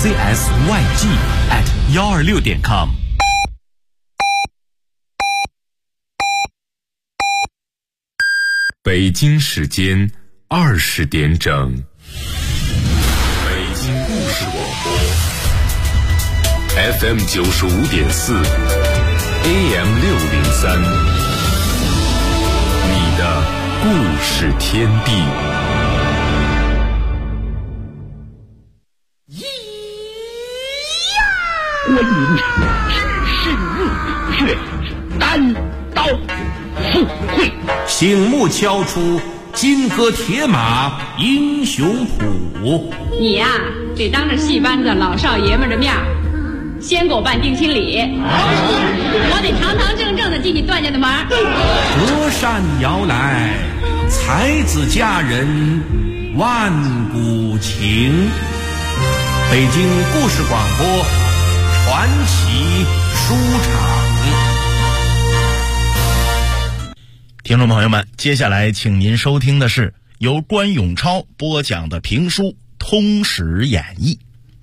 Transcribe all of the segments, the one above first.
CSYG@126.com。北京时间20点整。北京故事广播 FM 95.4 AM 603，你的故事天地。 观音只是入血，单刀赴会， 醒目敲出金戈铁马英雄谱。 你呀，得当着戏班子老少爷们的面先给我办定亲礼，我得堂堂正正的进你段家的门。 隔山遥来，才子佳人万古情。北京故事广播传奇书场。 听众朋友们，接下来请您收听的是由关永超播讲的评书《通史演义》。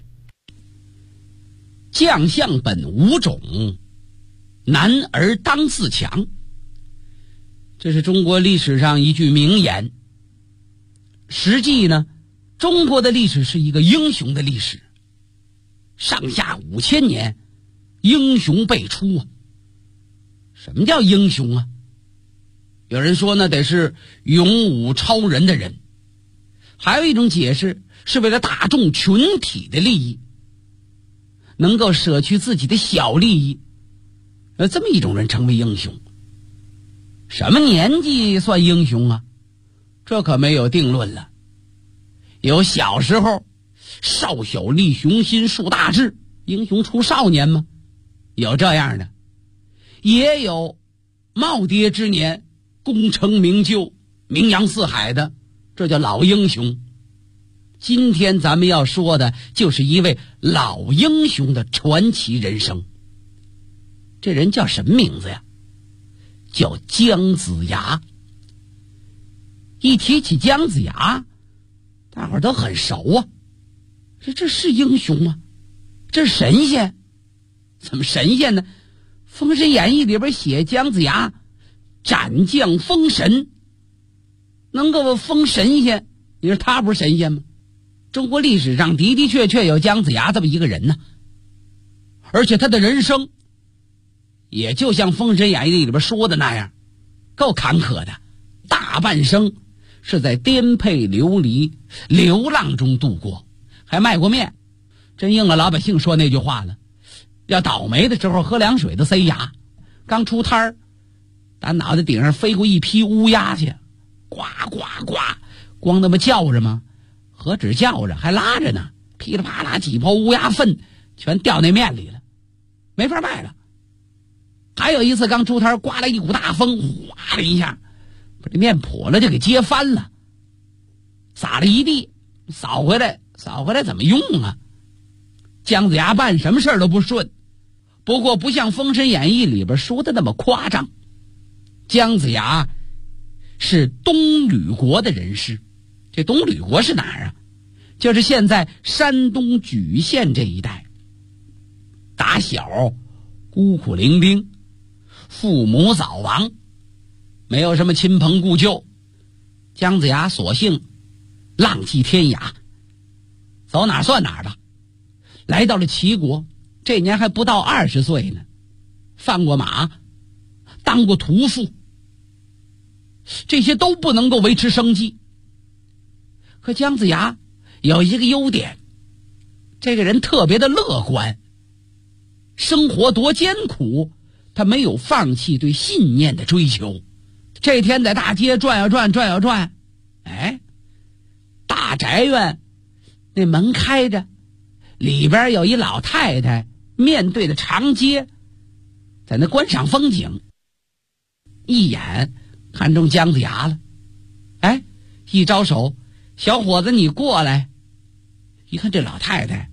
将相本无种，男儿当自强。这是中国历史上一句名言。实际呢，中国的历史是一个英雄的历史，上下5000年，英雄辈出啊。什么叫英雄啊？有人说呢，得是勇武超人的人，还有一种解释是为了大众群体的利益，能够舍去自己的小利益，这么一种人成为英雄。什么年纪算英雄啊？这可没有定论了。有小时候少小立雄心，树大志，英雄出少年吗？有这样的，也有耄耋之年功成名就，名扬四海的，这叫老英雄。今天咱们要说的就是一位老英雄的传奇人生。这人叫什么名字呀？叫姜子牙。一提起姜子牙，大伙儿都很熟啊。这是英雄吗？这是神仙？怎么神仙呢？《封神演义》里边写姜子牙斩将封神，能够封神仙，你说他不是神仙吗？中国历史上的的确确有姜子牙这么一个人呢，而且他的人生也就像《封神演义》里边说的那样，够坎坷的，大半生是在颠沛流离、流浪中度过，还卖过面，真应了老百姓说那句话了，要倒霉的时候喝凉水都塞牙。刚出摊儿，打脑袋顶上飞过一批乌鸦去，呱呱呱，光那么叫着吗？何止叫着，还拉着呢，噼里啪啦几泡乌鸦粪全掉那面里了，没法卖了。还有一次刚出摊，刮了一股大风，哗的一下把这面破了就给接翻了，撒了一地，扫回来怎么用啊？姜子牙办什么事儿都不顺，不过不像《封神演义》里边说的那么夸张。姜子牙是东吕国的人士。这东吕国是哪儿啊？就是现在山东莒县这一带。打小孤苦伶仃，父母早亡，没有什么亲朋故旧，姜子牙索性浪迹天涯，走哪儿算哪儿吧。来到了齐国，这年还不到20岁呢，放过马，当过屠夫，这些都不能够维持生计。可姜子牙有一个优点，这个人特别的乐观，生活多艰苦，他没有放弃对信念的追求。这天在大街转呀转，哎，大宅院那门开着，里边有一老太太面对着长街，在那观赏风景，一眼看中姜子牙了，哎，一招手，小伙子你过来。一看这老太太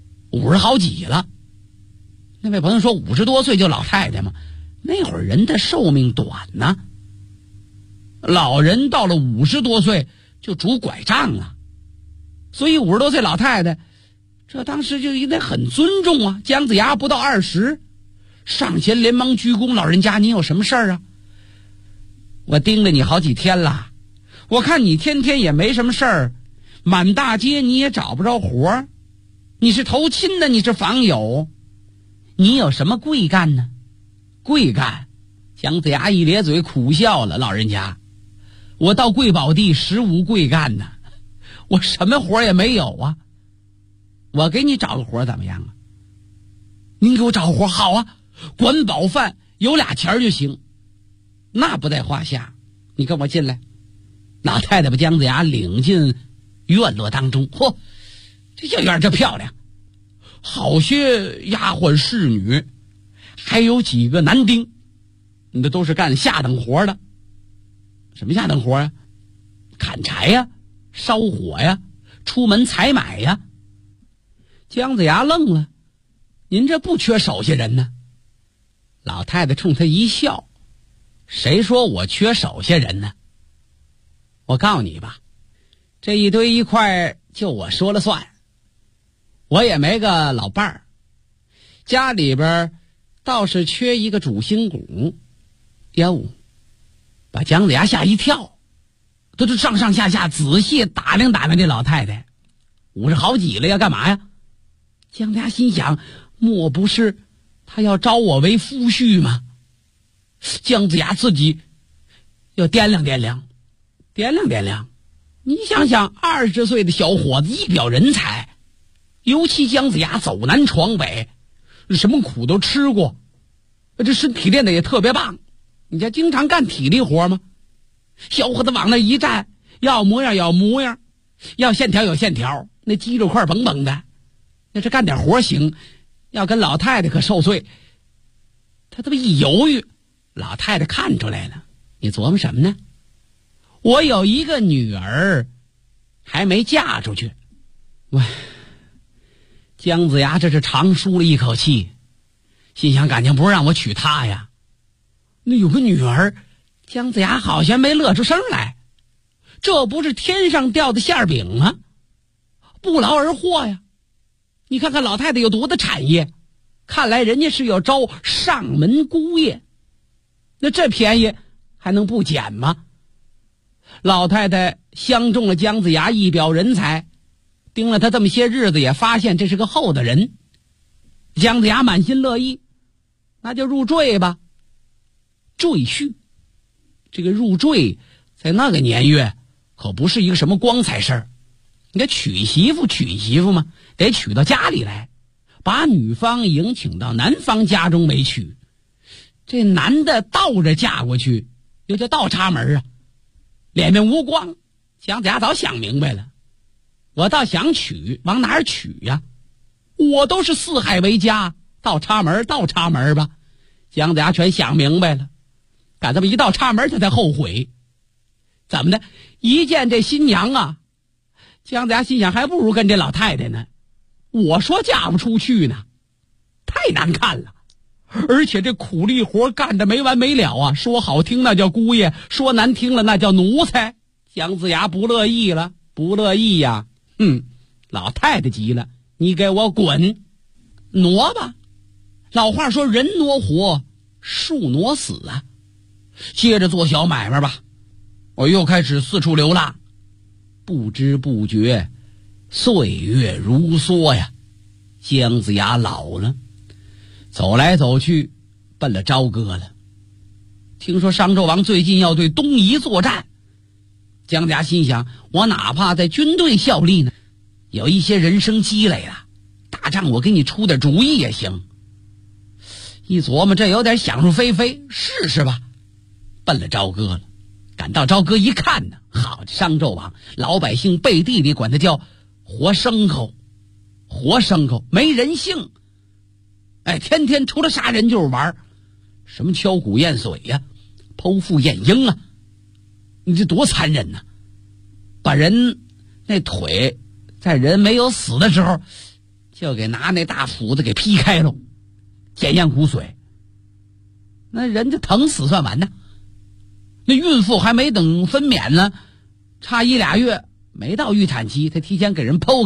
50好几了，那位朋友说50多岁就老太太吗？那会儿人的寿命短呢，老人到了50多岁就拄拐杖了，所以50多岁老太太这当时就应该很尊重啊。姜子牙不到20，上前连忙鞠躬：“老人家，您有什么事儿啊？我盯着你好几天了，我看你天天也没什么事儿，满大街你也找不着活儿，你是投亲的，你是访友，你有什么贵干呢？”贵干？姜子牙一咧嘴苦笑了：“老人家，我到贵宝地实无贵干呢，我什么活也没有啊。我给你找个活怎么样啊？”“您给我找个活好啊，管饱饭，有2钱就行。”“那不在话下，你跟我进来。”老太太把姜子牙领进院落当中。嚯，这小院这漂亮，好些丫鬟侍女，还有几个男丁，那都是干下等活的。什么下等活啊？砍柴呀，烧火呀，出门采买呀。姜子牙愣了：“您这不缺手下人呢？”老太太冲他一笑：“谁说我缺手下人呢？我告诉你吧，这一堆一块就我说了算。我也没个老伴儿，家里边倒是缺一个主心骨。”哟，把姜子牙吓一跳，他就上上下下仔细打量打量这老太太，50好几了，要干嘛呀？姜子牙心想，莫不是他要招我为夫婿吗？姜子牙自己要掂量掂量，你想想，20岁的小伙子一表人才，尤其姜子牙走南闯北，什么苦都吃过，这身体练得也特别棒。你家经常干体力活吗？小伙子往那一站，要模样要模样，要线条有线条，那肌肉块绷绷的，那是干点活行。要跟老太太可受罪。他这么一犹豫，老太太看出来了：“你琢磨什么呢？我有一个女儿还没嫁出去。”喂，姜子牙这是长舒了一口气，心想：感情不是让我娶她呀？那有个女儿，姜子牙好像没乐出声来。这不是天上掉的馅饼吗？不劳而获呀！你看看老太太有多大产业，看来人家是要招上门姑爷，那这便宜还能不捡吗？老太太相中了姜子牙一表人才，盯了他这么些日子，也发现这是个厚道人。姜子牙满心乐意，那就入赘吧。赘婿，这个入赘在那个年月可不是一个什么光彩事儿。你得娶媳妇嘛，得娶到家里来，把女方迎请到男方家中为娶。这男的倒着嫁过去，又叫倒插门啊，脸面无光。姜子牙早想明白了，我倒想娶，往哪儿娶呀？我都是四海为家，倒插门吧。姜子牙全想明白了，赶这么一倒插门，他才后悔。怎么的？一见这新娘啊，姜子牙心想，还不如跟这老太太呢。我说嫁不出去呢，太难看了，而且这苦力活干得没完没了啊！说好听那叫姑爷，说难听了那叫奴才。姜子牙不乐意了，不乐意呀！老太太急了，你给我滚，挪吧。老话说人挪活，树挪死啊。接着做小买卖吧，我又开始四处流浪。不知不觉岁月如梭呀，姜子牙老了，走来走去奔了朝歌了。听说商纣王最近要对东夷作战，姜子牙心想，我哪怕在军队效力呢，有一些人生积累了，打仗我给你出点主意也行。一琢磨，这有点想入非非，试试吧。奔了朝歌了，赶到朝歌一看呢，好，商纣王老百姓背地里管他叫活牲口，没人性。天天除了杀人就是玩，什么敲鼓验水呀，剖腹验婴啊，你这多残忍呐！把人那腿在人没有死的时候，就给拿那大斧子给劈开了，检验骨髓，那人就疼死算完呢。那孕妇还没等分娩呢，差1-2月没到预产期，他提前给人剖开，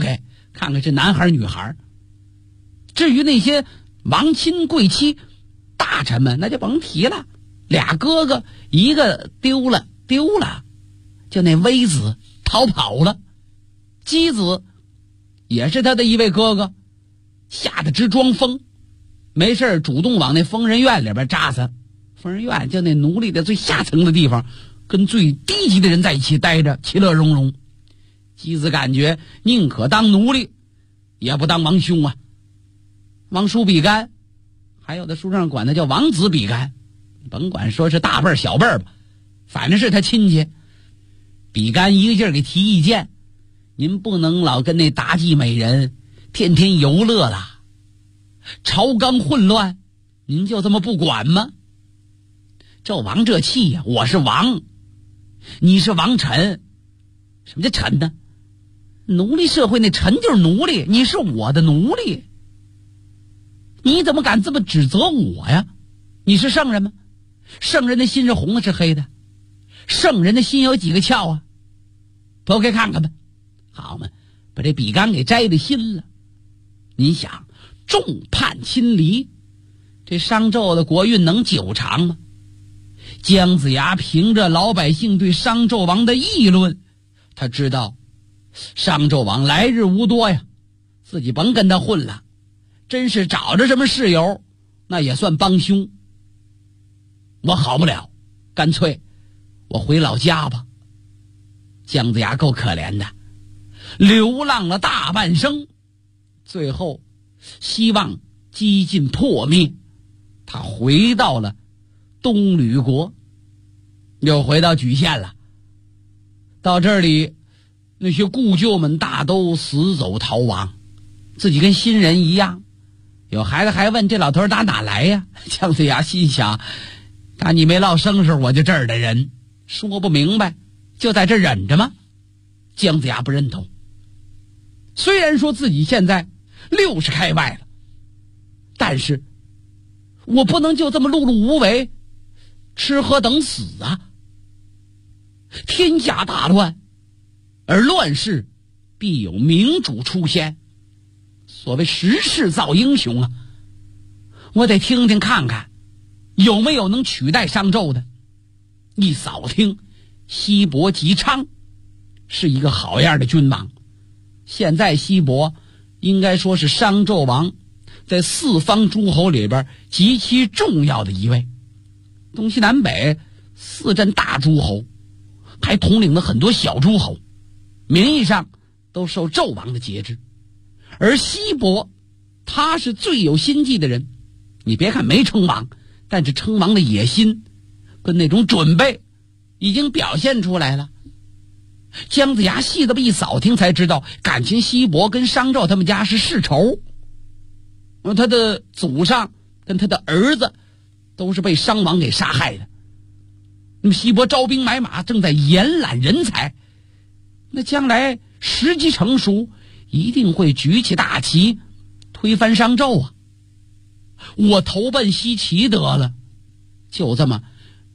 看看是男孩女孩。至于那些王亲贵戚大臣们，那就甭提了，俩哥哥一个丢了，就那微子逃跑了，姬子也是他的一位哥哥，吓得直装疯，没事主动往那疯人院里边扎他。疯人院就那奴隶的最下层的地方，跟最低级的人在一起待着，其乐融融。姬子感觉宁可当奴隶也不当王兄啊。王叔比干，还有的书上管他叫王子比干，甭管说是大辈儿小辈儿吧，反正是他亲戚。比干一个劲儿给提意见，您不能老跟那妲己美人天天游乐了，朝纲混乱您就这么不管吗？纣王这气呀，我是王，你是王臣。什么叫臣呢？奴隶社会那臣就是奴隶，你是我的奴隶，你怎么敢这么指责我呀？你是圣人吗？圣人的心是红的是黑的？圣人的心有几个窍啊？剖开看看吧。好嘛，把这比干给摘了心了。您想，众叛亲离，这商纣的国运能久长吗？姜子牙凭着老百姓对商纣王的议论，他知道商纣王来日无多呀，自己甭跟他混了，真是找着什么事由那也算帮凶。我好不了，干脆我回老家吧。姜子牙够可怜的，流浪了大半生，最后希望几近破灭，他回到了东吕国，又回到莒县了。到这里，那些故旧们大都死走逃亡，自己跟新人一样。有孩子还问这老头打哪来呀？姜子牙心想，打你没落生时我就这儿的人，说不明白就在这忍着吗？姜子牙不认同，虽然说自己现在60开外了，但是我不能就这么碌碌无为，吃喝等死啊！天下大乱，而乱世必有明主出现。所谓时势造英雄啊，我得听听看看有没有能取代商纣的。一扫听，西伯姬昌是一个好样的君王。现在西伯应该说是商纣王在四方诸侯里边极其重要的一位，东西南北4镇大诸侯，还统领了很多小诸侯，名义上都受纣王的节制。而西伯他是最有心计的人，你别看没称王，但是称王的野心跟那种准备已经表现出来了。姜子牙细这么一扫听才知道，感情西伯跟商纣他们家是世仇，他的祖上跟他的儿子都是被商王给杀害的。那么西伯招兵买马，正在延揽人才，那将来时机成熟，一定会举起大旗推翻商纣啊！我投奔西岐得了。就这么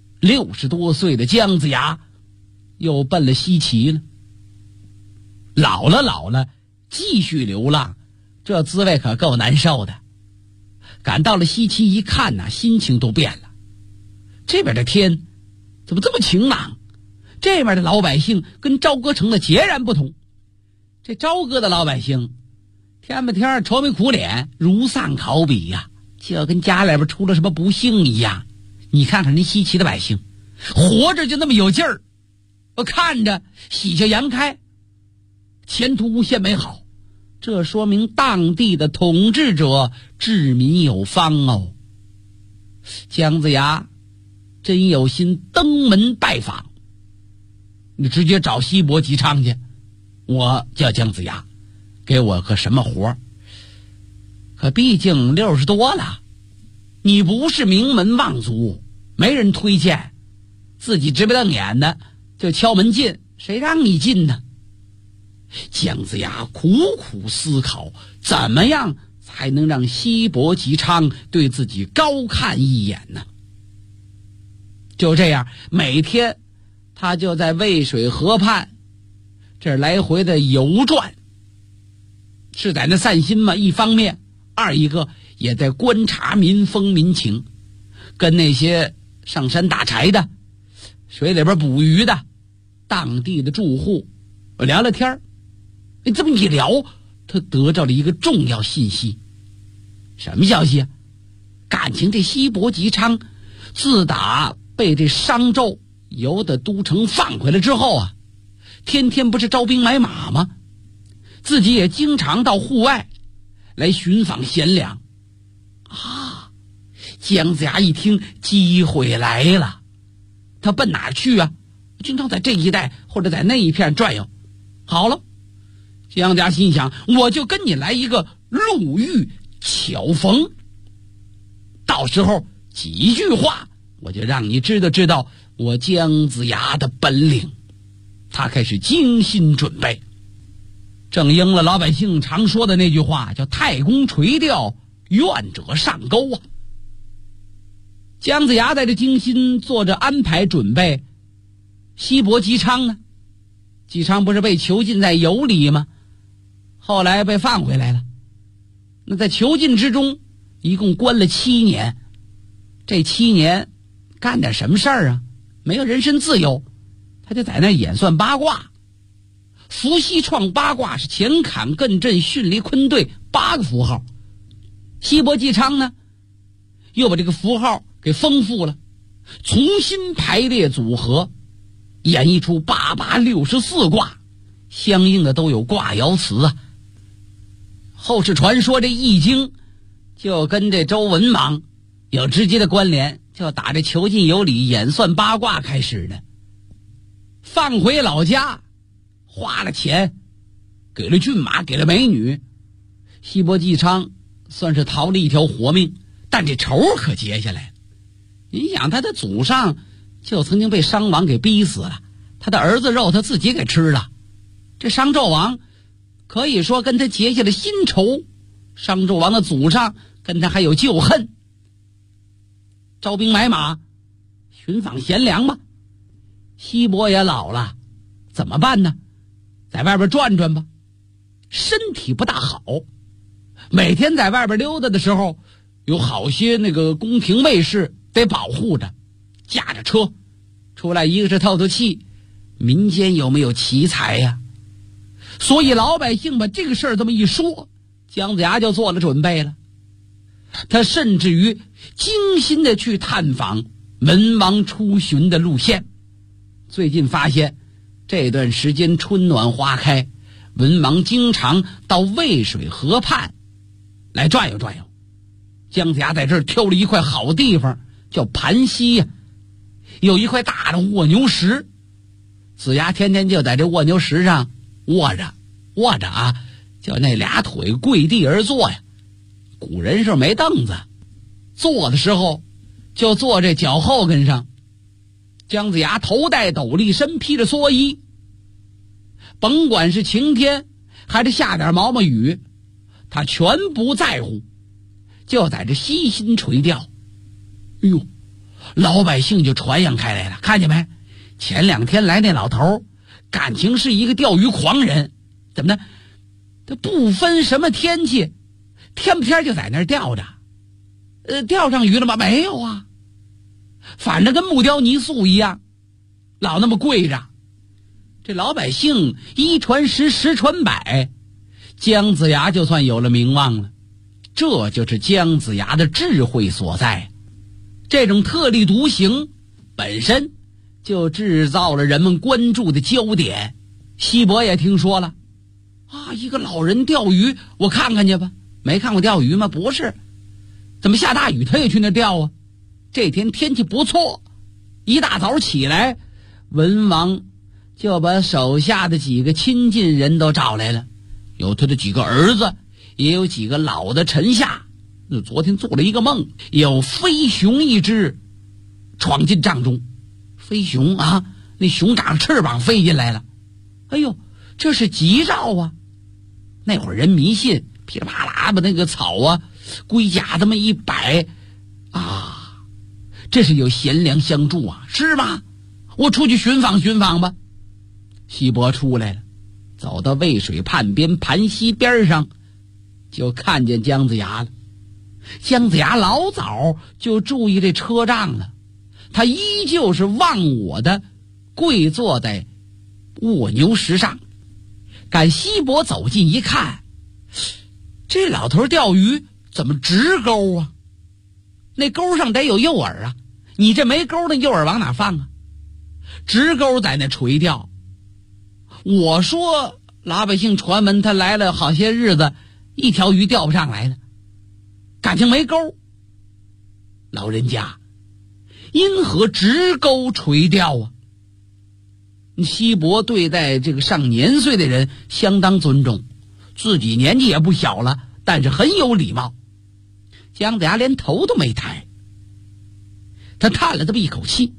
60多岁的姜子牙又奔了西岐了。老了继续流浪，这滋味可够难受的。赶到了西岐一看呐，心情都变了。这边的天怎么这么晴朗？这边的老百姓跟朝歌城的截然不同。这朝歌的老百姓天不天愁眉苦脸，如丧考妣呀，就跟家里边出了什么不幸一样。你看看人西岐的百姓，活着就那么有劲儿，我看着喜气洋开，前途无限美好。这说明当地的统治者治民有方哦。姜子牙真有心登门拜访，你直接找西伯姬昌去。我叫姜子牙，给我个什么活？可毕竟60多了，你不是名门望族，没人推荐，自己直不瞪眼的就敲门进，谁让你进呢？姜子牙苦苦思考，怎么样才能让西伯姬昌对自己高看一眼呢？就这样，每天他就在渭水河畔这儿来回的游转。 是在那散心嘛，一方面，二一个也在观察民风民情，跟那些上山打柴的、水里边捕鱼的、当地的住户聊聊天。这么一聊，他得到了一个重要信息。什么消息啊？感情这西伯吉昌自打被这商纣由的都城放回来之后啊，天天不是招兵买马吗？自己也经常到户外来寻访贤良啊。姜子牙一听机会来了，他奔哪去啊？经常在这一带或者在那一片转悠。好了，姜子牙心想，我就跟你来一个路遇巧逢，到时候几句话我就让你知道我姜子牙的本领。他开始精心准备，正应了老百姓常说的那句话，叫太公垂钓，愿者上钩啊。姜子牙在这精心做着安排准备。西伯吉昌呢？吉昌不是被囚禁在羑里吗？后来被放回来了。那在囚禁之中一共关了7年，这7年干点什么事儿啊？没有人身自由，他就在那演算八卦。伏羲创八卦是乾坎艮震巽离坤兑8个符号，西伯吉昌呢又把这个符号给丰富了，重新排列组合，演绎出8864卦，相应的都有卦爻辞啊。后世传说这易经就跟这周文王有直接的关联，就打这囚禁有理演算八卦开始的。放回老家花了钱，给了骏马，给了美女，西伯吉昌算是逃了一条活命，但这仇可结下来了。你想他的祖上就曾经被商王给逼死了，他的儿子肉他自己给吃了，这商纣王可以说跟他结下了新仇，商纣王的祖上跟他还有旧恨。招兵买马，寻访贤良吧。西伯也老了，怎么办呢？在外边转转吧。身体不大好，每天在外边溜达的时候，有好些那个宫廷卫士得保护着，驾着车出来，一个是透透气，民间有没有奇才呀？所以老百姓把这个事儿这么一说，姜子牙就做了准备了。他甚至于精心的去探访文王出巡的路线。最近发现这段时间春暖花开，文王经常到渭水河畔来转悠转悠。姜子牙在这儿挑了一块好地方，叫盘溪呀，有一块大的卧牛石。子牙天天就在这卧牛石上卧着啊，就那俩腿跪地而坐呀。古人是没凳子，坐的时候就坐这脚后跟上。姜子牙头戴斗笠，身披着蓑衣，甭管是晴天还是下点毛毛雨，他全不在乎，就在这悉心垂钓。哎呦，老百姓就传扬开来了，看见没？前2天来那老头，感情是一个钓鱼狂人。怎么呢？他不分什么天气，天不天就在那儿钓着。钓上鱼了吗？没有啊，反正跟木雕泥塑一样，老那么跪着。这老百姓一传十，十传百，姜子牙就算有了名望了。这就是姜子牙的智慧所在。这种特立独行本身就制造了人们关注的焦点。西伯也听说了啊，一个老人钓鱼，我看看去吧。没看过钓鱼吗？不是，怎么下大雨他也去那钓啊？这天天气不错，一大早起来，文王就把手下的几个亲近人都找来了，有他的几个儿子，也有几个老的臣下。昨天做了一个梦，有飞熊一只闯进帐中。飞熊啊，那熊长翅膀飞进来了。哎呦，这是吉兆啊！那会儿人迷信，噼里啪啦把那个草啊龟甲这么一摆啊，这是有贤良相助啊，是吗？我出去寻访寻访吧。西伯出来了，走到渭水畔边盘溪边上， 就看见姜子牙了。姜子牙老早就注意这车仗了，他依旧是忘我的跪坐在卧牛石上。赶西伯走近一看，这老头钓鱼怎么直钩啊？那钩上得有诱饵啊，你这没钩的诱饵往哪放啊？直钩在那垂钓。我说老百姓传闻他来了好些日子，一条鱼钓不上来呢，感情没钩。老人家因何直钩垂钓啊？西伯对待这个上年岁的人相当尊重，自己年纪也不小了，但是很有礼貌。姜子牙连头都没抬，他叹了这么一口气，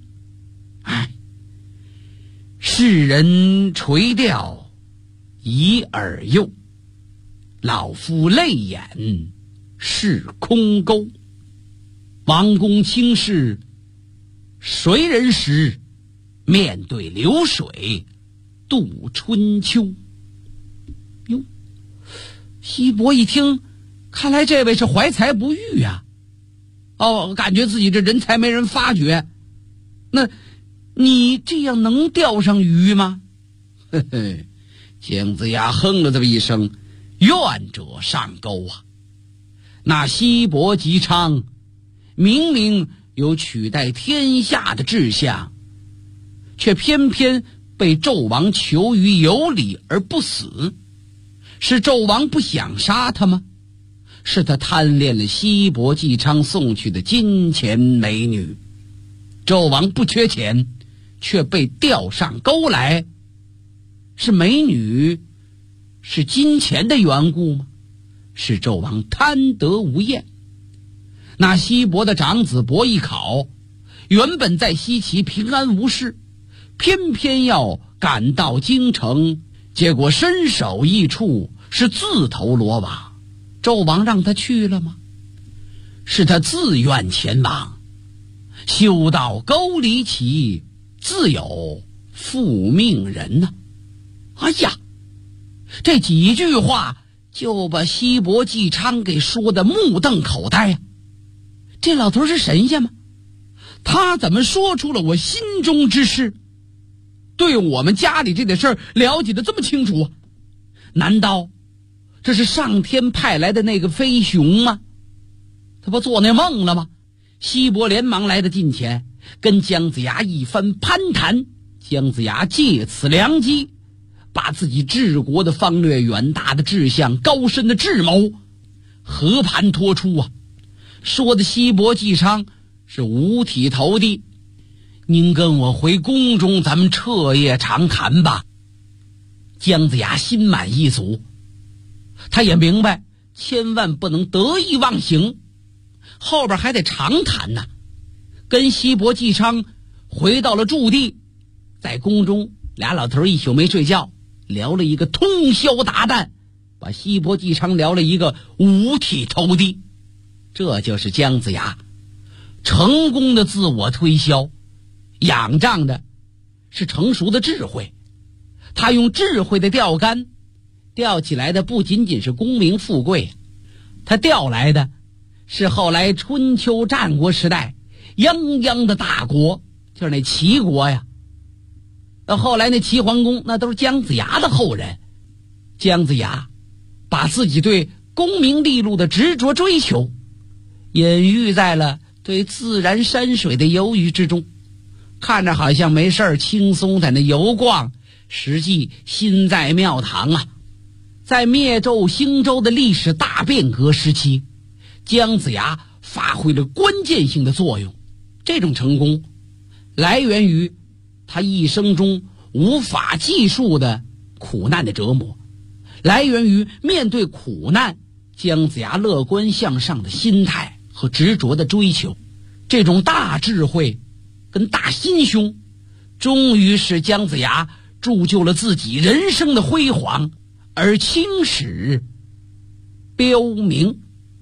世人垂钓以饵诱，老夫泪眼是空钩。王公轻视谁人识，面对流水度春秋。哟，西伯一听，看来这位是怀才不遇啊。感觉自己这人才没人发觉。那你这样能钓上鱼吗？嘿嘿，姜子牙哼了这么一声，愿者上钩啊。那西伯姬昌明明有取代天下的志向，却偏偏被纣王求于有理而不死。是纣王不想杀他吗？是他贪恋了西伯姬昌送去的金钱美女。纣王不缺钱，却被钓上钩来，是美女是金钱的缘故吗？是纣王贪得无厌。那西伯的长子伯邑考原本在西岐平安无事，偏偏要赶到京城，结果身首异处，是自投罗网。纣王让他去了吗？是他自愿前往。修道沟离奇，自有复命人呢。哎呀，这几句话就把西伯姬昌给说得目瞪口呆啊！这老头是神仙吗？他怎么说出了我心中之事？对我们家里这点事儿了解得这么清楚啊？难道这是上天派来的那个飞熊吗？他不做那梦了吗？西伯连忙来到近前，跟姜子牙一番攀谈。姜子牙借此良机，把自己治国的方略、远大的志向、高深的智谋和盘托出啊！说的西伯姬昌是五体投地。您跟我回宫中，咱们彻夜长谈吧。姜子牙心满意足，他也明白千万不能得意忘形，后边还得长谈呢。跟西伯姬昌回到了驻地，在宫中俩老头一宿没睡觉，聊了一个通宵达旦，把西伯姬昌聊了一个五体投地。这就是姜子牙成功的自我推销，仰仗的是成熟的智慧。他用智慧的钓竿钓起来的不仅仅是功名富贵，他钓来的是后来春秋战国时代泱泱的大国，就是那齐国呀。后来那齐桓公那都是姜子牙的后人。姜子牙把自己对功名利禄的执着追求隐喻在了对自然山水的游鱼之中，看着好像没事轻松在那游逛，实际心在庙堂啊。在灭纣兴周的历史大变革时期，姜子牙发挥了关键性的作用。这种成功来源于他一生中无法计数的苦难的折磨，来源于面对苦难姜子牙乐观向上的心态和执着的追求。这种大智慧跟大心胸，终于使姜子牙铸就了自己人生的辉煌，而青史标明。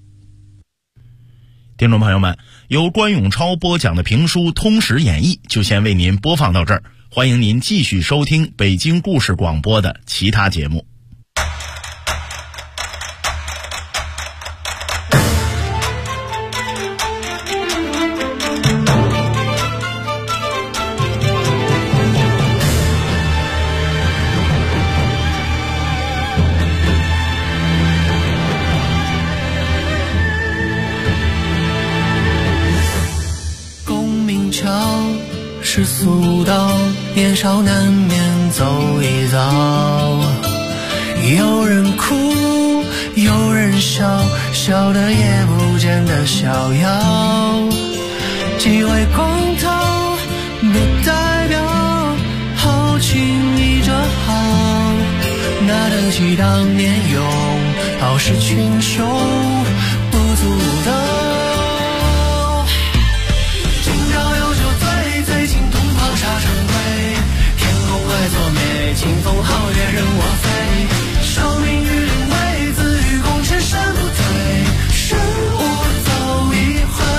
听众朋友们，由关永超播讲的评书《通史演义》就先为您播放到这儿，欢迎您继续收听北京故事广播的其他节目。 世俗道，年少难免走一遭。有人哭，有人笑，笑得也不见得逍遥。几位光头，不代表好轻易就好。哪得起当年勇，傲视群雄，不足道。今朝有酒醉，醉尽同袍沙成归。天空爱作美，清风皓月任我飞。受命于临危，自于功成身不退，身无走一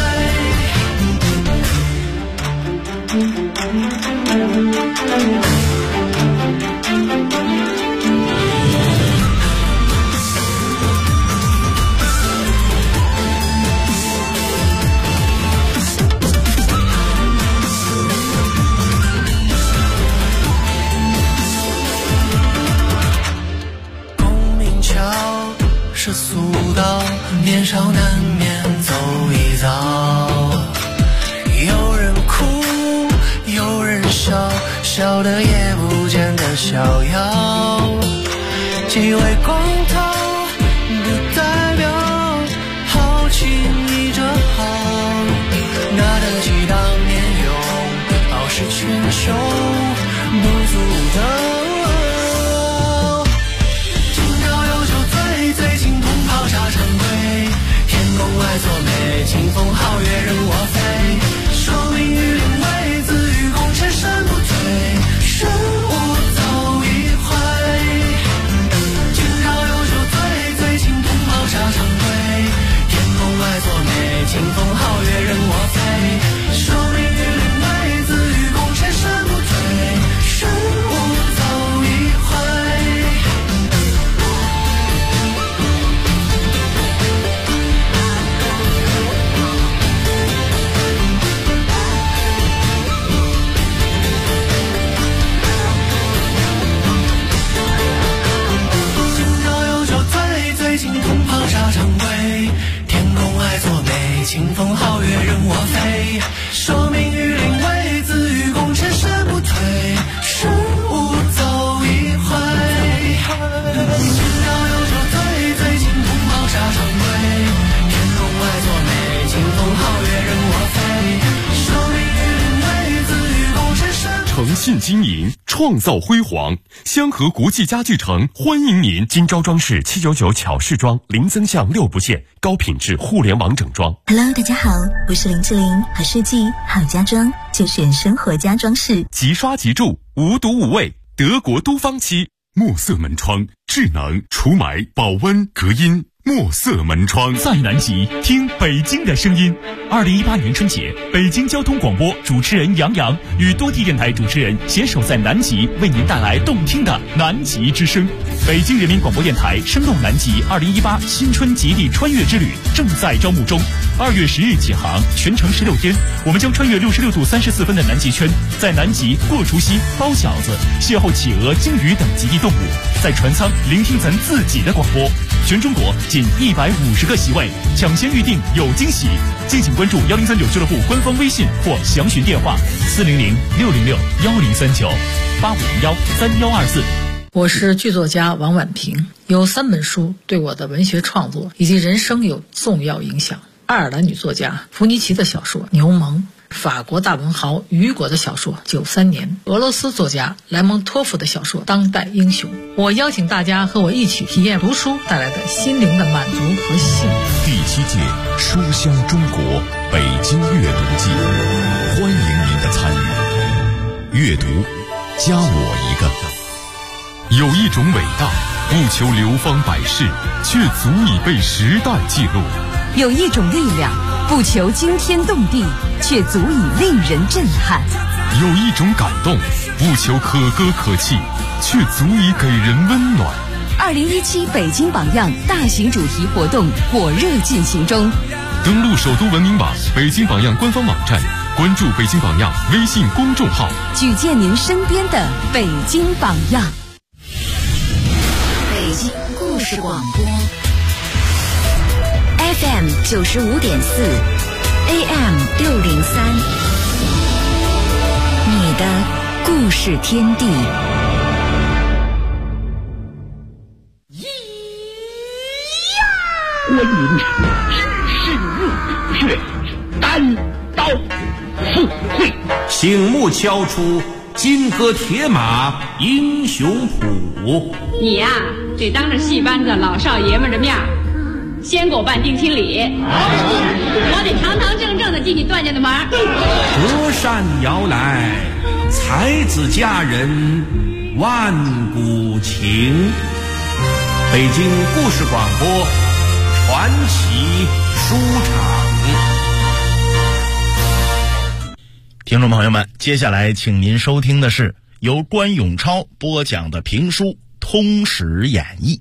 世俗道，年少难免走一遭。有人哭，有人笑，笑得也不见得逍遥。几位光头，不代表好轻易就好。哪得起当年勇，傲视群雄，不足道。醉尽同袍沙成归，天空爱作美，清风皓月任我飞。受命于临危，自于功成身不退，身无走一回。今朝有酒醉，醉尽同袍沙成归，天空爱作美，清风皓月任我飞。受命于临危，自于功成身不退，身无走一回。清风皓月任我飞，受命于临危，自于功成身不退，身无走一回。今朝有酒醉，醉尽同袍沙成归，天空爱作美，清风皓月任我飞。受命于临危，自于功成身。 诚信经营，创造辉煌。香河国际家具城欢迎您！今朝装饰799巧饰装，零增项6不限，高品质互联网整装。 Hello， 大家好，我是林志玲，好设计好家装就选生活家装饰， 即刷即住，无毒无味，德国都方漆墨色门窗，智能除霾、保温、隔音。墨色门窗在南极，听北京的声音。2018年春节，北京交通广播主持人杨洋与多地电台主持人携手在南极，为您带来动听的南极之声。北京人民广播电台声动南极2018新春极地穿越之旅正在招募中，2月10日起航，全程16天，我们将穿越66度34分的南极圈，在南极过除夕、包饺子，邂逅企鹅、鲸鱼等极地动物，在船舱聆听咱自己的广播。全中国仅150个席位，抢先预定有惊喜，敬请关注103.9俱乐部官方微信或详询电话400-606-1039-8501-3124。 我是剧作家王婉平，有3本书对我的文学创作以及人生有重要影响。爱尔兰女作家弗尼奇的小说《牛虻》，法国大文豪雨果的小说《93年》，俄罗斯作家莱蒙托夫的小说《当代英雄》。我邀请大家和我一起体验读书带来的心灵的满足和幸福。 第7届书香中国北京阅读季，欢迎您的参与。阅读，加我一个。有一种伟大，不求流芳百世，却足以被时代记录。 有一种力量，不求惊天动地，却足以令人震撼。 有一种感动，不求可歌可泣，却足以给人温暖。 2017北京榜样大型主题活动火热进行中， 登录首都文明网、北京榜样官方网站，关注北京榜样微信公众号， 举荐您身边的北京榜样。北京故事广播 FM 95.4 AM 603， 的故事天地。 观音只是入穴，单刀赴会， 醒目敲出金戈铁马英雄谱。 你呀，得当着戏班子老少爷们的面先给我办定亲礼，我得堂堂正正的进你段家的门。 隔山遥来，才子佳人万古情。北京故事广播传奇书场。 听众朋友们，接下来请您收听的是由关永超播讲的评书《通史演义》。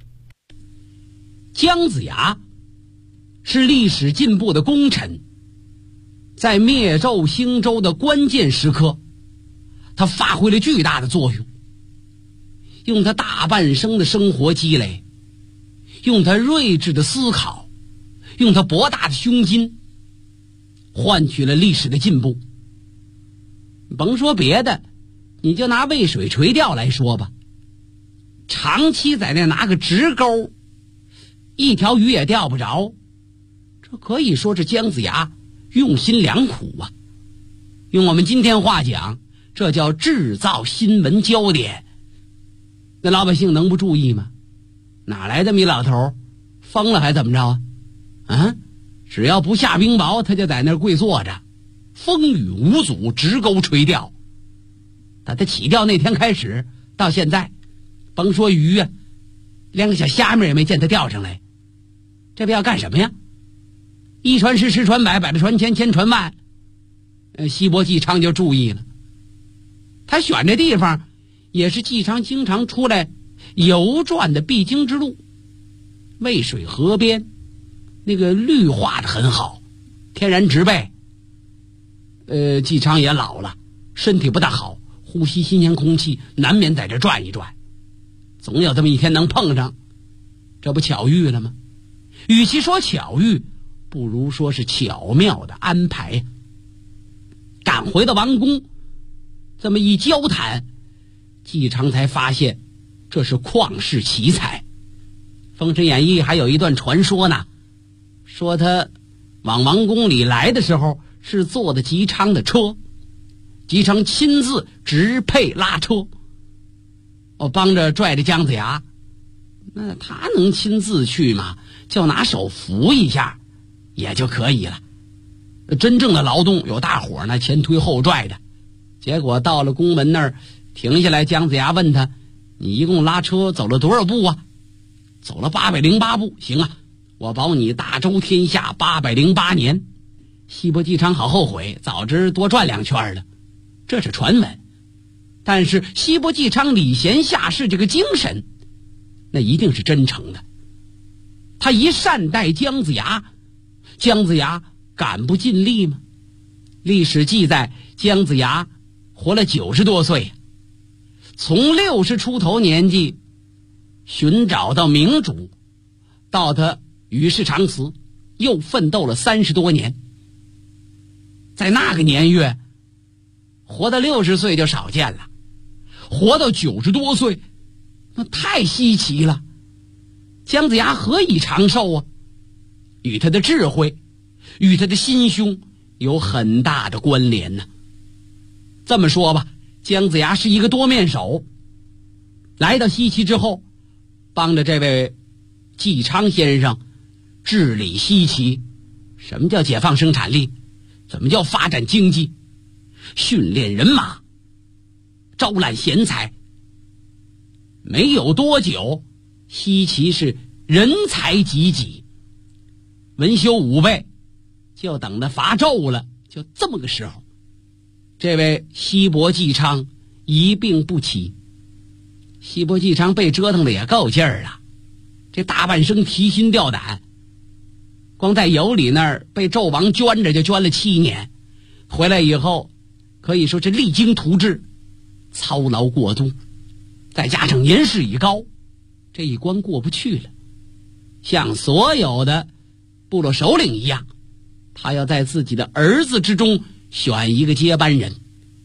姜子牙是历史进步的功臣，在灭纣兴周的关键时刻，他发挥了巨大的作用，用他大半生的生活积累，用他睿智的思考，用他博大的胸襟，换取了历史的进步。甭说别的，你就拿渭水垂钓来说吧，长期在那拿个直钩，一条鱼也钓不着，这可以说是姜子牙用心良苦啊。用我们今天话讲，这叫制造新闻焦点。那老百姓能不注意吗？哪来这么一老头，疯了还怎么着啊？只要不下冰雹，他就在那儿跪坐着，风雨无阻，直钩垂钓。打他起钓那天开始到现在，甭说鱼啊，连个小虾米也没见他钓上来。这不要干什么呀？一传十，十传百，百传千，千传万。西伯纪昌就注意了，他选这地方也是纪昌经常出来游转的必经之路。渭水河边那个绿化的很好，天然植被。纪昌也老了，身体不大好，呼吸新鲜空气难免在这转一转，总有这么一天能碰上，这不巧遇了吗？与其说巧遇，不如说是巧妙的安排。赶回到王宫，这么一交谈，纪昌才发现这是旷世奇才。《封神演义》还有一段传说呢，说他往王宫里来的时候是坐的纪昌的车，纪昌亲自直配拉车，帮着拽着姜子牙。那他能亲自去吗？就拿手扶一下也就可以了。真正的劳动有大伙呢前推后拽的。结果到了宫门那儿停下来，姜子牙问他，你一共拉车走了多少步啊？走了808步。行啊，我保你大周天下808年。西伯纪昌好后悔，早知多转2圈了。这是传闻，但是西伯纪昌礼贤下士这个精神，那一定是真诚的。他一善待姜子牙，姜子牙敢不尽力吗？历史记载，姜子牙活了90多岁，从60出头年纪寻找到明主，到他与世长辞，又奋斗了30多年。在那个年月，活到60岁就少见了，活到90多岁那太稀奇了。姜子牙何以长寿啊？与他的智慧，与他的心胸有很大的关联呢。这么说吧，姜子牙是一个多面手。来到西岐之后，帮着这位纪昌先生治理西岐。什么叫解放生产力？怎么叫发展经济？训练人马，招揽贤才。没有多久，西岐是人才济济，文修武备，就等着伐纣了。就这么个时候，这位西伯纪昌一病不起。西伯纪昌被折腾的也够劲儿了，这大半生提心吊胆，光在羑里那儿被纣王圈着就圈了7年，回来以后可以说是励精图治，操劳过度，再加上年事已高，这一关过不去了。像所有的部落首领一样，他要在自己的儿子之中选一个接班人。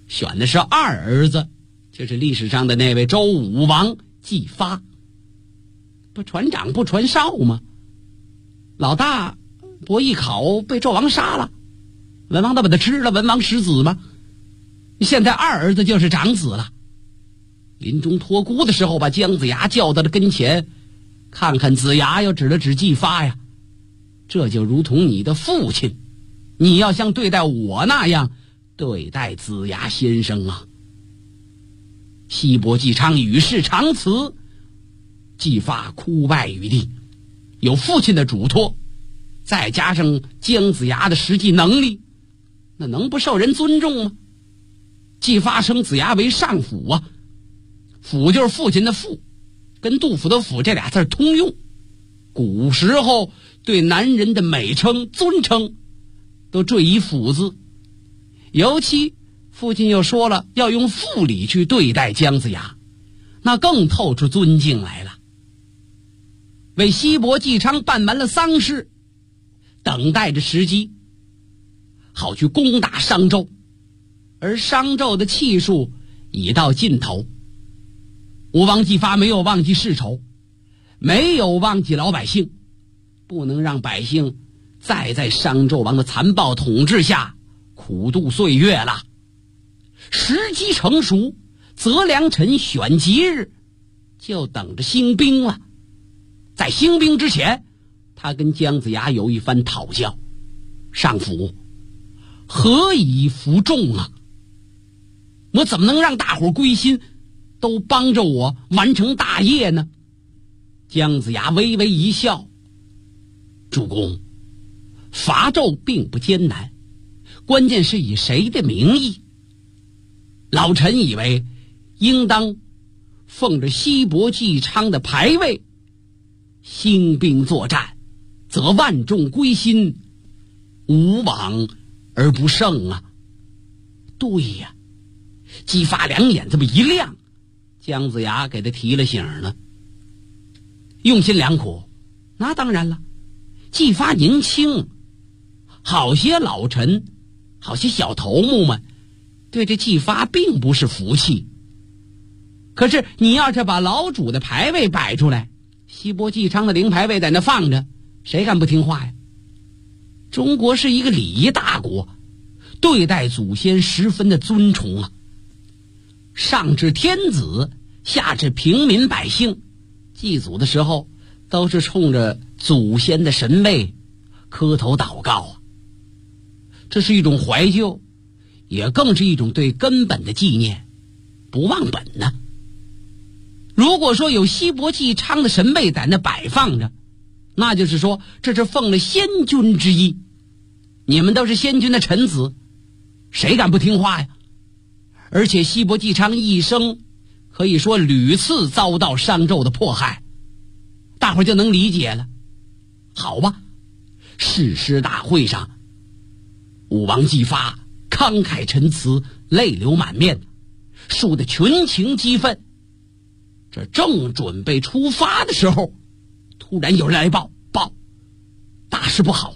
选的是二儿子，就是历史上的那位周武王姬发。不传长不传少吗？老大伯邑考被纣王杀了，文王都把他吃了，文王失子吗？现在二儿子就是长子了。临终托孤的时候，把姜子牙叫到了跟前，看看子牙，又指了指姬发呀，这就如同你的父亲，你要像对待我那样对待子牙先生啊。西伯姬昌与世长辞，姬发哭拜于地。有父亲的嘱托，再加上姜子牙的实际能力，那能不受人尊重吗？姬发升子牙为上辅啊，辅就是父亲的父，跟杜甫的甫这俩字通用。古时候对男人的美称尊称都缀以辅字，尤其父亲又说了要用父礼去对待姜子牙，那更透出尊敬来了。为西伯姬昌办完了丧事，等待着时机好去攻打商纣，而商纣的气数已到尽头。吴王姬发没有忘记世仇，没有忘记老百姓，不能让百姓再在商纣王的残暴统治下苦度岁月了。时机成熟，择良辰选吉日，就等着兴兵了。在兴兵之前，他跟姜子牙有一番讨教。上辅，何以服众啊？我怎么能让大伙归心，都帮着我完成大业呢？姜子牙微微一笑，主公，伐纣并不艰难，关键是以谁的名义。老臣以为应当奉着西伯姬昌的牌位兴兵作战，则万众归心，无往而不胜啊。对呀，姬发两眼这么一亮，姜子牙给他提了醒了。用心良苦，那当然了。姬发年轻，好些老臣，好些小头目们对这姬发并不是服气。可是你要是把老主的牌位摆出来，西伯姬昌的灵牌位在那放着，谁敢不听话呀？中国是一个礼仪大国，对待祖先十分的尊崇啊。上至天子，下至平民百姓，祭祖的时候都是冲着祖先的神位磕头祷告啊。这是一种怀旧，也更是一种对根本的纪念，不忘本呢。如果说有西伯姬昌的神位在那摆放着，那就是说这是奉了先君之意，你们都是先君的臣子，谁敢不听话呀？而且西伯姬昌一生可以说屡次遭到商纣的迫害，大伙就能理解了。好吧，誓师大会上，武王姬发慷慨陈词，泪流满面，说得群情激愤。这正准备出发的时候，突然有人来报，大事不好。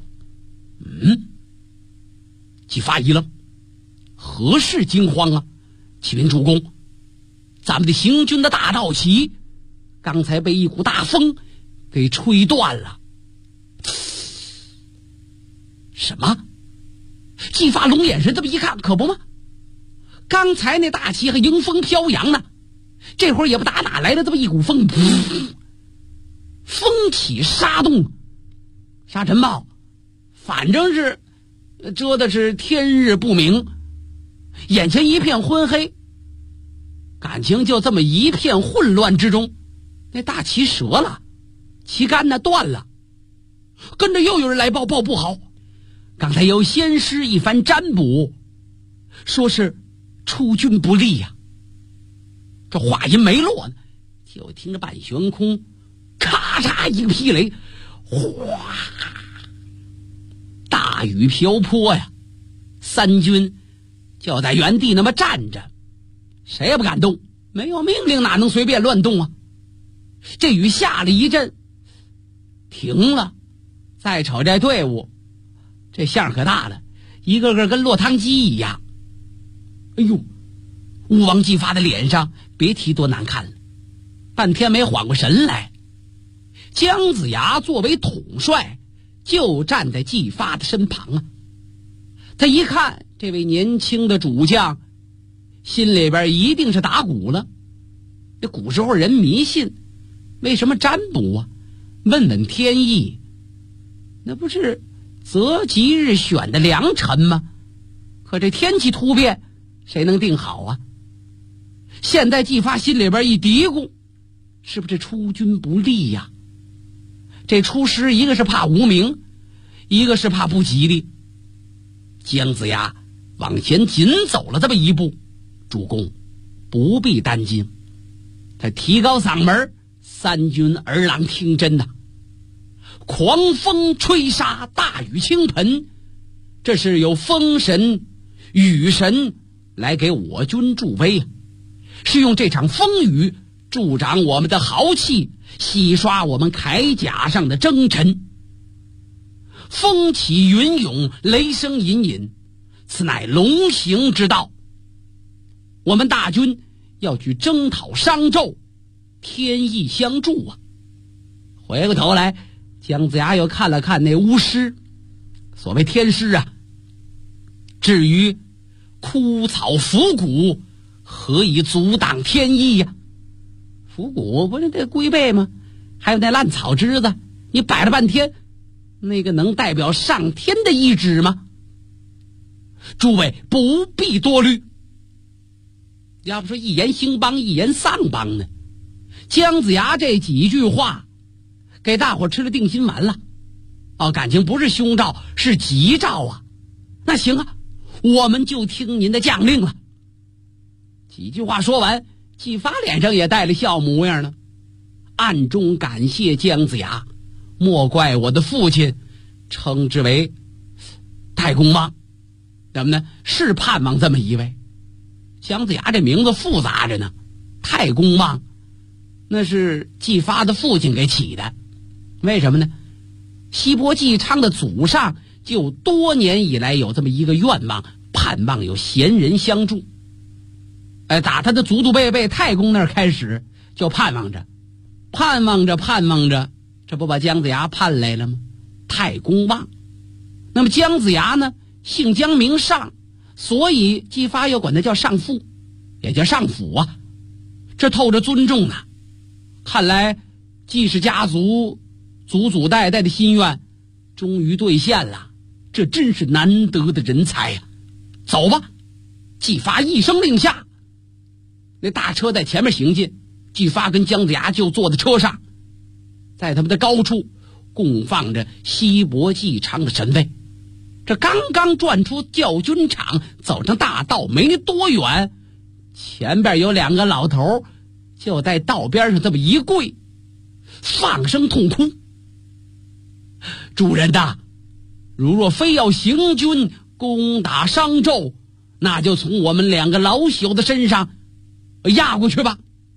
姬发一愣，何事惊慌啊？启禀主公，咱们的行军的大道旗刚才被一股大风给吹断了。什么？姬发龙眼神这么一看，可不吗？刚才那大旗还迎风飘扬呢，这会儿也不打哪来的这么一股风，风起沙动。沙尘暴，反正是遮的是天日不明，眼前一片昏黑，感情就这么一片混乱之中，那大旗折了，旗杆呢断了。跟着又有人来报不好，刚才有先师一番占卜，说是出军不利呀。这话音没落呢，就听着半悬空咔嚓一个霹雷，哗，大雨瓢泼呀。三军就在原地那么站着，谁也不敢动，没有命令哪能随便乱动啊。这雨下了一阵停了，再瞅这队伍，这相可大了，一个个跟落汤鸡一样。哎呦， 吴王姬发的脸上别提多难看了，半天没缓过神来。姜子牙作为统帅，就站在姬发的身旁啊。他一看这位年轻的主将，心里边一定是打鼓了。这古时候人迷信，为什么占卜啊？问问天意，那不是择吉日选的良辰吗？可这天气突变，谁能定好啊？现在姬发心里边一嘀咕，是不是出军不利呀？这出师一个是怕无名，一个是怕不吉利。姜子牙往前紧走了这么一步，主公不必担惊。他提高嗓门，三军儿郎听真呐！狂风吹沙，大雨倾盆，这是有风神雨神来给我军助威啊，是用这场风雨助长我们的豪气，洗刷我们铠甲上的征尘。风起云涌，雷声隐隐，此乃龙行之道。我们大军要去征讨商纣，天意相助啊！回过头来，姜子牙又看了看那巫师，所谓天师啊，至于枯草腐骨，何以阻挡天意呀？腐骨不是这龟背吗？还有那烂草枝子，你摆了半天，那个能代表上天的意志吗？诸位不必多虑，要不说一言兴邦，一言丧邦呢？姜子牙这几句话给大伙吃了定心丸了。感情不是凶兆，是吉兆啊。那行啊，我们就听您的将令了。几句话说完，姬发脸上也带了笑模样呢，暗中感谢姜子牙，莫怪我的父亲称之为太公望，怎么呢？是盼望这么一位。姜子牙这名字复杂着呢，太公望那是姬发的父亲给起的。为什么呢？西伯姬昌的祖上就多年以来有这么一个愿望，盼望有贤人相助。打他的祖祖辈辈太公那儿开始，就盼望着，这不把姜子牙盼来了吗？太公望。那么姜子牙呢，姓姜名尚，所以姬发又管他叫尚父，也叫尚辅啊，这透着尊重呢。看来季氏家族祖祖代代的心愿终于兑现了，这真是难得的人才呀！走吧！姬发一声令下，那大车在前面行进，姬发跟姜子牙就坐在车上，在他们的高处供放着西伯姬昌的神位。这刚刚转出教军场，走上大道没多远，前边有两个老头就在道边上这么一跪，放声痛哭。主人呐，如若非要行军攻打商纣，那就从我们两个老朽的身上压过去吧。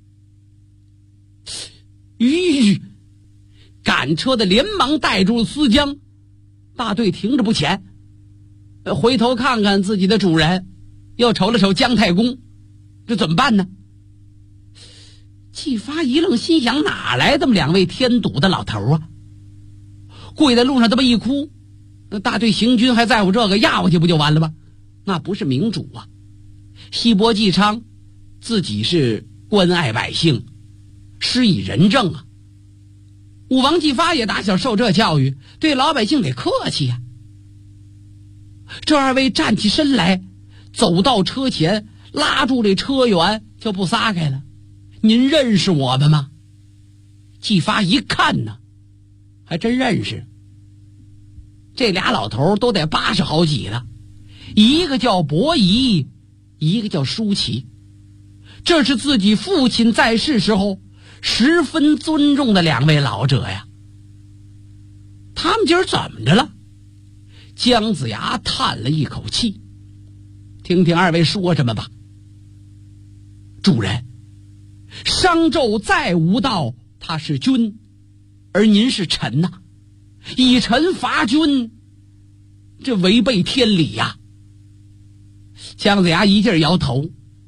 赶车的连忙带住了思江，大队停着不前，回头看看自己的主人，又瞅了瞅姜太公，这怎么办呢？姬发一愣，心想哪来这么两位添堵的老头啊？跪在路上这么一哭，那大队行军还在乎这个，压过去不就完了吗？那不是明主啊！西伯姬昌自己是关爱百姓，施以仁政啊。武王姬发也打小受这教育，对老百姓得客气啊。这二位站起身来，走到车前，拉住这车辕就不撒开了。您认识我们吗？姬发一看呢，还真认识。这俩老头都得80好几了，一个叫伯夷，一个叫舒淇。这是自己父亲在世时候十分尊重的两位老者呀。他们今儿怎么着了？姜子牙叹了一口气，听听二位说什么吧。主人，商纣再无道，他是君，而您是臣呐，以臣伐君，这违背天理呀。姜子牙一劲儿摇头，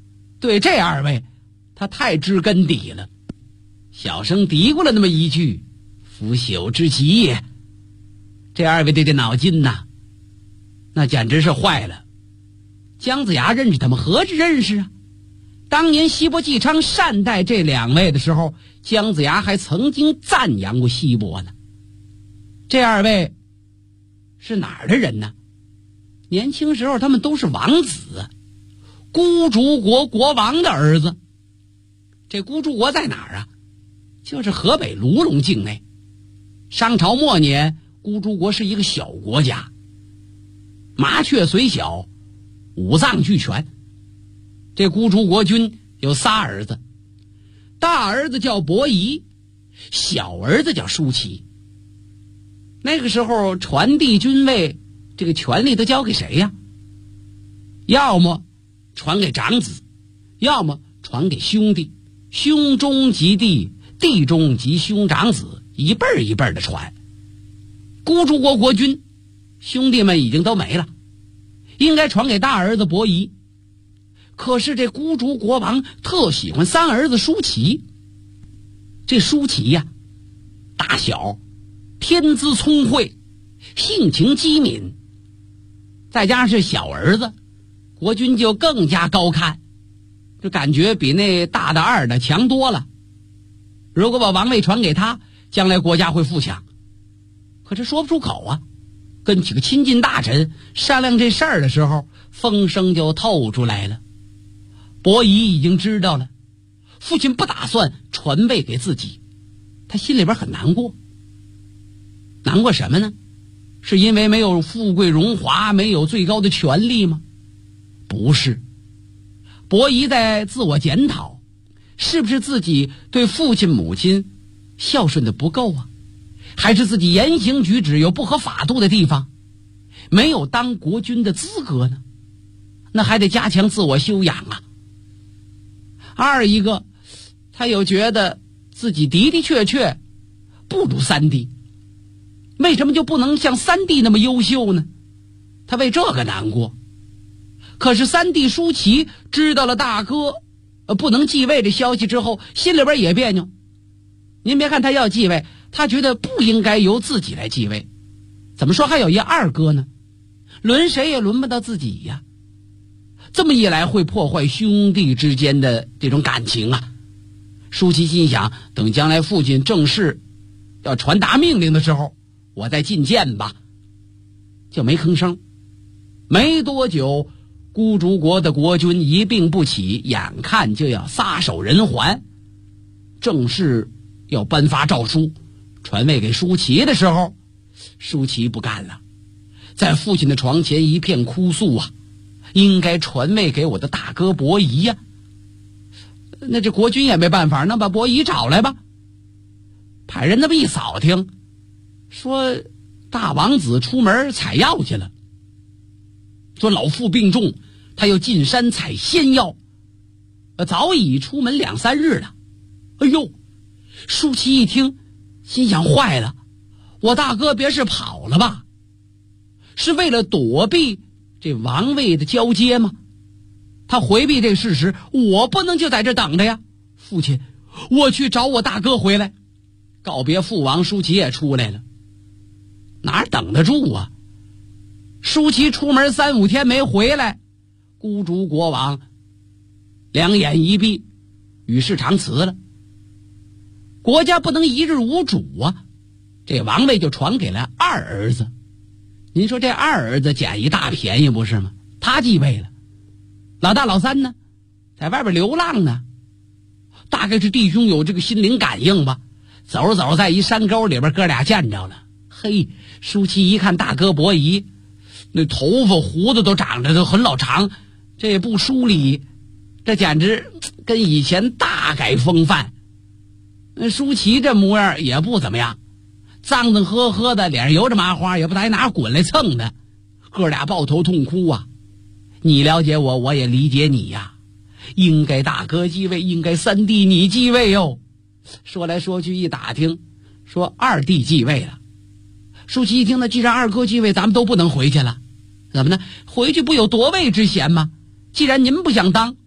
对这二位他太知根底了，小声嘀咕了那么一句：“腐朽之极也。”这二位这脑筋呐，那简直是坏了。姜子牙认识他们，何止认识啊？当年西伯姬昌善待这两位的时候，姜子牙还曾经赞扬过西伯呢。这二位是哪儿的人呢？年轻时候他们都是王子，孤竹国国王的儿子。这孤竹国在哪儿啊？就是河北卢龙境内。商朝末年，孤竹国是一个小国家，麻雀虽小，五脏俱全。这孤竹国君有仨儿子，大儿子叫伯夷，小儿子叫舒淇。那个时候传递君位这个权力都交给谁呀？要么传给长子，要么传给兄弟，兄中及弟，弟中及兄长子，一辈儿一辈儿的传。孤竹国国君兄弟们已经都没了，应该传给大儿子伯夷。可是这孤竹国王特喜欢三儿子舒淇。这舒淇呀，打小天资聪慧，性情机敏，再加上是小儿子，国君就更加高看，就感觉比那大的二的强多了。如果把王位传给他，将来国家会富强。可是说不出口啊，跟几个亲近大臣商量这事儿的时候，风声就透出来了。伯夷已经知道了父亲不打算传位给自己，他心里边很难过。难过什么呢？是因为没有富贵荣华，没有最高的权力吗？不是。伯夷在自我检讨，是不是自己对父亲母亲孝顺的不够啊？还是自己言行举止有不合法度的地方，没有当国君的资格呢？那还得加强自我修养啊。二一个，他又觉得自己的的确确不如三弟，为什么就不能像三弟那么优秀呢？他为这个难过。可是三弟舒淇知道了大哥不能继位的消息之后，心里边也别扭。您别看他要继位，他觉得不应该由自己来继位，怎么说还有一二哥呢？轮谁也轮不到自己呀。这么一来会破坏兄弟之间的这种感情啊。舒淇心想，等将来父亲正式要传达命令的时候，我再觐见吧，就没吭声。没多久，孤竹国的国君一病不起，眼看就要撒手人寰，正式要颁发诏书传位给舒淇的时候，舒淇不干了，在父亲的床前一片哭诉啊，应该传位给我的大哥伯夷呀。那这国君也没办法，那把伯夷找来吧。派人那么一扫听，说大王子出门采药去了，说老父病重，他又进山采仙药，早已出门2-3日了。哎呦，舒淇一听，心想坏了，我大哥别是跑了吧？是为了躲避这王位的交接吗？他回避这个事实，我不能就在这等着呀。父亲，我去找我大哥回来。告别父王，舒淇也出来了。哪等得住啊？舒淇出门3-5天没回来，孤竹国王两眼一闭，与世长辞了。国家不能一日无主啊，这王位就传给了二儿子。您说这二儿子捡一大便宜不是吗？他继位了，老大老三呢，在外边流浪呢。大概是弟兄有这个心灵感应吧，走着走在一山沟里边，哥俩见着了。嘿，舒淇一看大哥伯夷，那头发胡子都长得都很老长，这也不梳理，这简直跟以前大改风范。那舒淇这模样也不怎么样，脏脏呵呵的，脸上油着麻花，也不还拿滚来蹭的。哥俩抱头痛哭啊！你了解我，我也理解你呀。应该大哥继位，应该三弟你继位哟。说来说去一打听，说二弟继位了。舒淇一听，那既然二哥继位，咱们都不能回去了。怎么呢？回去不有夺位之嫌吗？既然您不想当，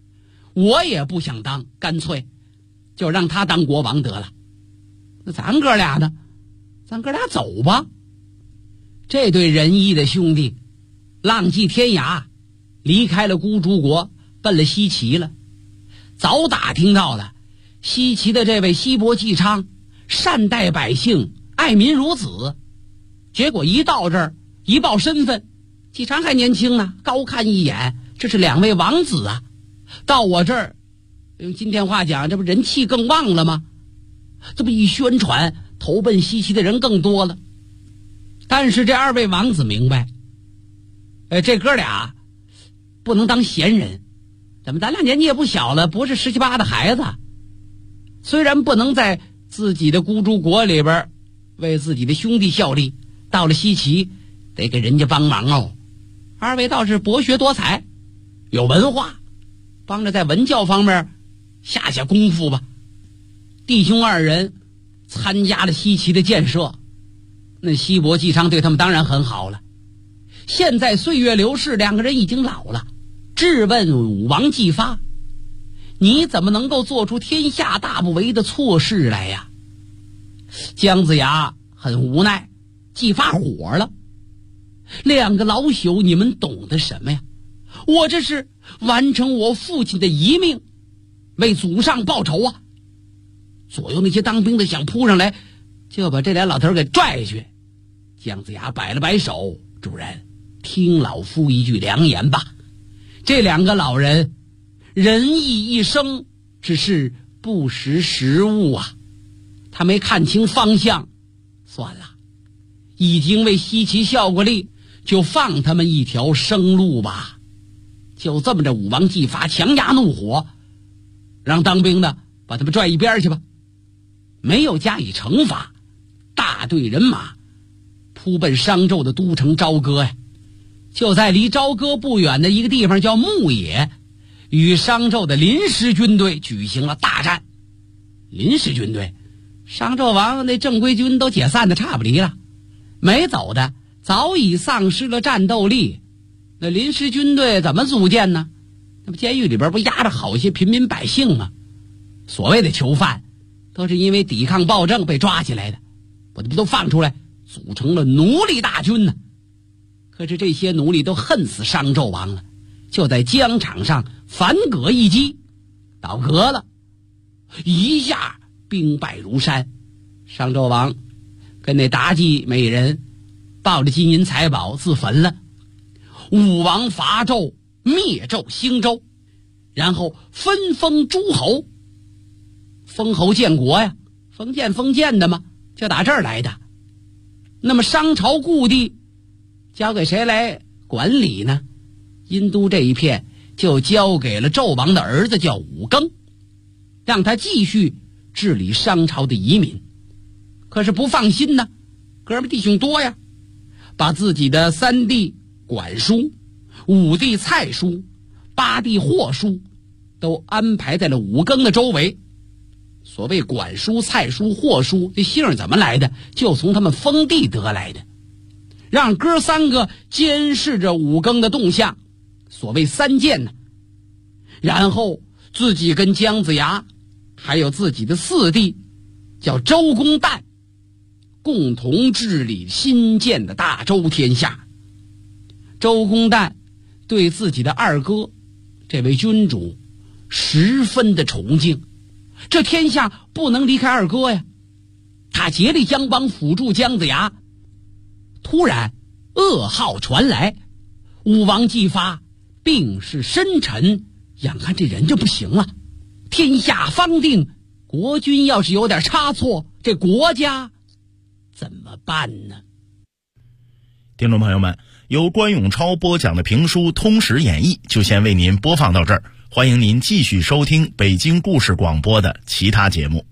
我也不想当，干脆就让他当国王得了。那咱哥俩呢？咱哥俩走吧。这对仁义的兄弟浪迹天涯，离开了孤竹国，奔了西岐了。早打听到了西岐的这位西伯姬昌善待百姓，爱民如子，结果一到这儿一报身份，姬昌还年轻呢，高看一眼，这是2位王子啊。到我这儿用今天话讲，这不人气更旺了吗？这么一宣传，投奔西岐的人更多了。但是这2位王子明白，这哥俩不能当闲人。怎么咱俩年纪也不小了，不是17、18的孩子，虽然不能在自己的孤竹国里边为自己的兄弟效力，到了西岐得给人家帮忙哦。2位倒是博学多才，有文化，帮着在文教方面下功夫吧。弟兄2人参加了西岐的建设，那西伯姬昌对他们当然很好了。现在岁月流逝，2个人已经老了，质问武王姬发，你怎么能够做出天下大不为的错事来呀？姜子牙很无奈，姬发火了。2个老朽，你们懂得什么呀？我这是完成我父亲的遗命，为祖上报仇啊！左右那些当兵的想扑上来，就把这俩老头给拽去。姜子牙摆了摆手，主人，听老夫一句良言吧。这2个老人仁义一生，只是不识时务啊，他没看清方向。算了，已经为西岐效过力，就放他们一条生路吧。就这么着，武王姬发强压怒火，让当兵的把他们拽一边去吧，没有加以惩罚。大队人马扑奔商纣的都城朝歌呀。就在离朝歌不远的一个地方叫牧野，与商纣的临时军队举行了大战。临时军队，商纣王那正规军都解散的差不离了，没走的早已丧失了战斗力。那临时军队怎么组建呢？那么监狱里边不压着好些平民百姓吗？所谓的囚犯都是因为抵抗暴政被抓起来的，把他们都放出来，组成了奴隶大军呢。可是这些奴隶都恨死商纣王了，就在疆场上反戈一击，倒戈了，一下兵败如山。商纣王跟那妲己美人抱着金银财宝自焚了。武王伐纣，灭纣兴周，然后分封诸侯，封侯建国呀，封建的嘛，就打这儿来的。那么商朝故地交给谁来管理呢？殷都这一片就交给了纣王的儿子叫武庚，让他继续治理商朝的遗民。可是不放心呢，哥们弟兄多呀，把自己的3弟管叔、5弟蔡叔、8弟霍叔都安排在了武庚的周围。所谓管叔、蔡叔、霍叔，这姓怎么来的？就从他们封地得来的。让哥3个监视着武庚的动向，所谓3监呢。然后自己跟姜子牙还有自己的4弟叫周公旦，共同治理新建的大周天下。周公旦对自己的2哥这位君主十分的崇敬，这天下不能离开2哥呀。他竭力相帮，辅助姜子牙。突然噩耗传来，武王姬发病势深沉，眼看这人就不行了，天下方定，国君要是有点差错，这国家怎么办呢？ 听众朋友们，由关永超播讲的评书《通史演义》就先为您播放到这儿，欢迎您继续收听北京故事广播的其他节目。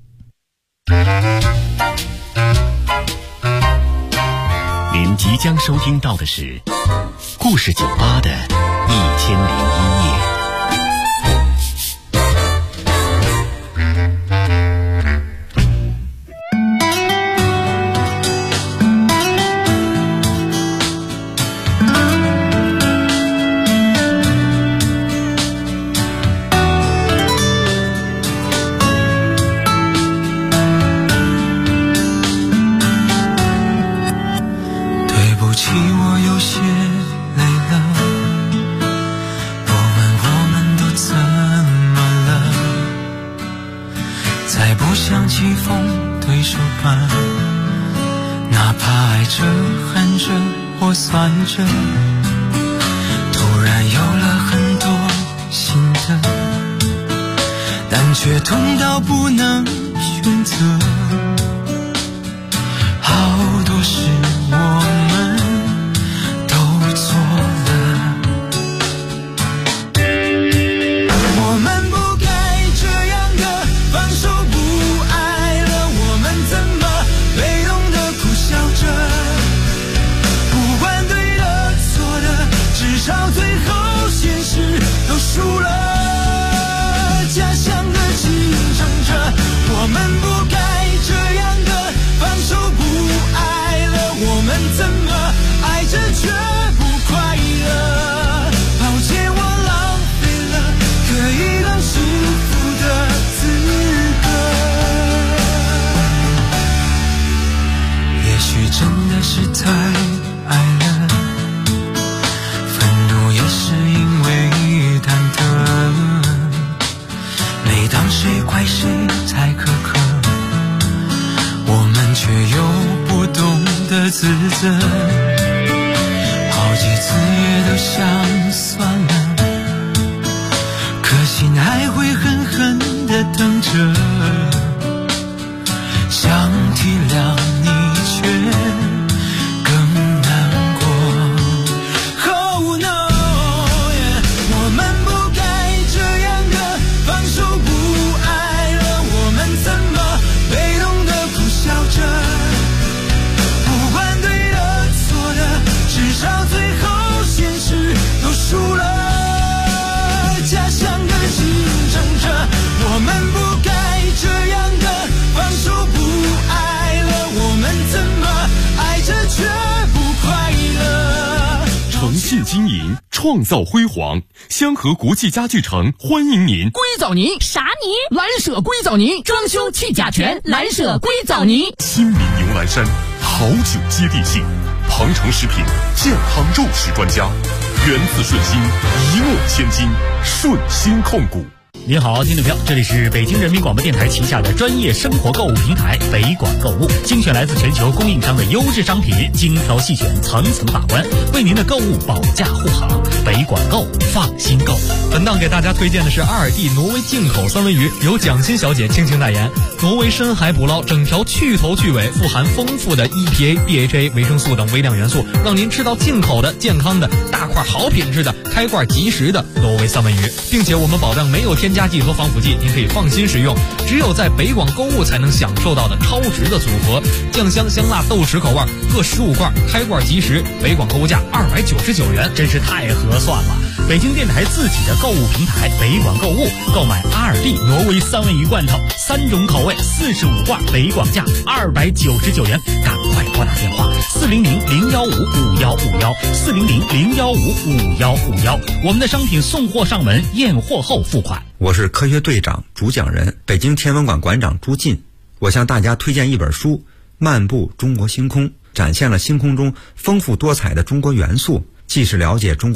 您即将收听到的是故事酒吧的1001夜。 活算着，突然有了很多心得，但却痛到不能选择。好多事我们都错了，我们不该这样的放手不爱了，我们怎么被动的苦笑着，不管对的错的，至少最后现实都输了，假象的竞争着，我们不该这样的放手不爱了，我们怎么爱着却不快乐，抱歉我浪费了可以当幸福的资格，也许真的是太爱了，愤怒也是因为忐忑，每当谁怪谁才苛刻，我们却又不懂得自责，好几次也都想算了，可心还会狠狠地等着，想体谅你却更难过。 Oh no， 我们不该这样的放手不爱了，我们怎么被动的苦笑着，不管对的错的，至少最后现实都输了，假象的竞争着，我们不该这样的放手不爱了，我们怎么爱着却不快乐。 诚信经营，创造辉煌。香河国际家具城欢迎您。 硅藻泥啥泥？蓝舍硅藻泥，装修去甲醛，蓝舍硅藻泥。 新民牛栏山，好酒接地气。庞城食品健康肉食专家，源自顺心，一诺千金，顺心控股。 您好，听众朋友，这里是北京人民广播电台旗下的专业生活购物平台北广购物，精选来自全球供应商的优质商品，精挑细选，层层把关，为您的购物保驾护航。北广购，放心购。 本档给大家推荐的是阿尔蒂挪威进口三文鱼，由蒋欣小姐倾情代言。挪威深海捕捞，整条去头去尾，富含丰富的 EPA、BHA、维生素等微量元素，让您吃到进口的、健康的、大块好品质的、开罐即食的挪威三文鱼，并且我们保证没有添加剂和防腐剂，您可以放心食用。只有在北广购物才能享受到的超值的组合，酱香香辣豆豉口味各15罐，开罐即食，北广购物价299元， 真是太合算了。北京电台自己的购物平台北广购物，购买阿尔蒂挪威三文鱼罐头，3种口味，45罐，北广价299元，赶快拨打电话400-015-5151，400-015-5151，我们的商品送货上门，验货后付款。 我是科学队长主讲人，北京天文馆馆长朱进。我向大家推荐一本书《漫步中国星空》，展现了星空中丰富多彩的中国元素，既是了解中国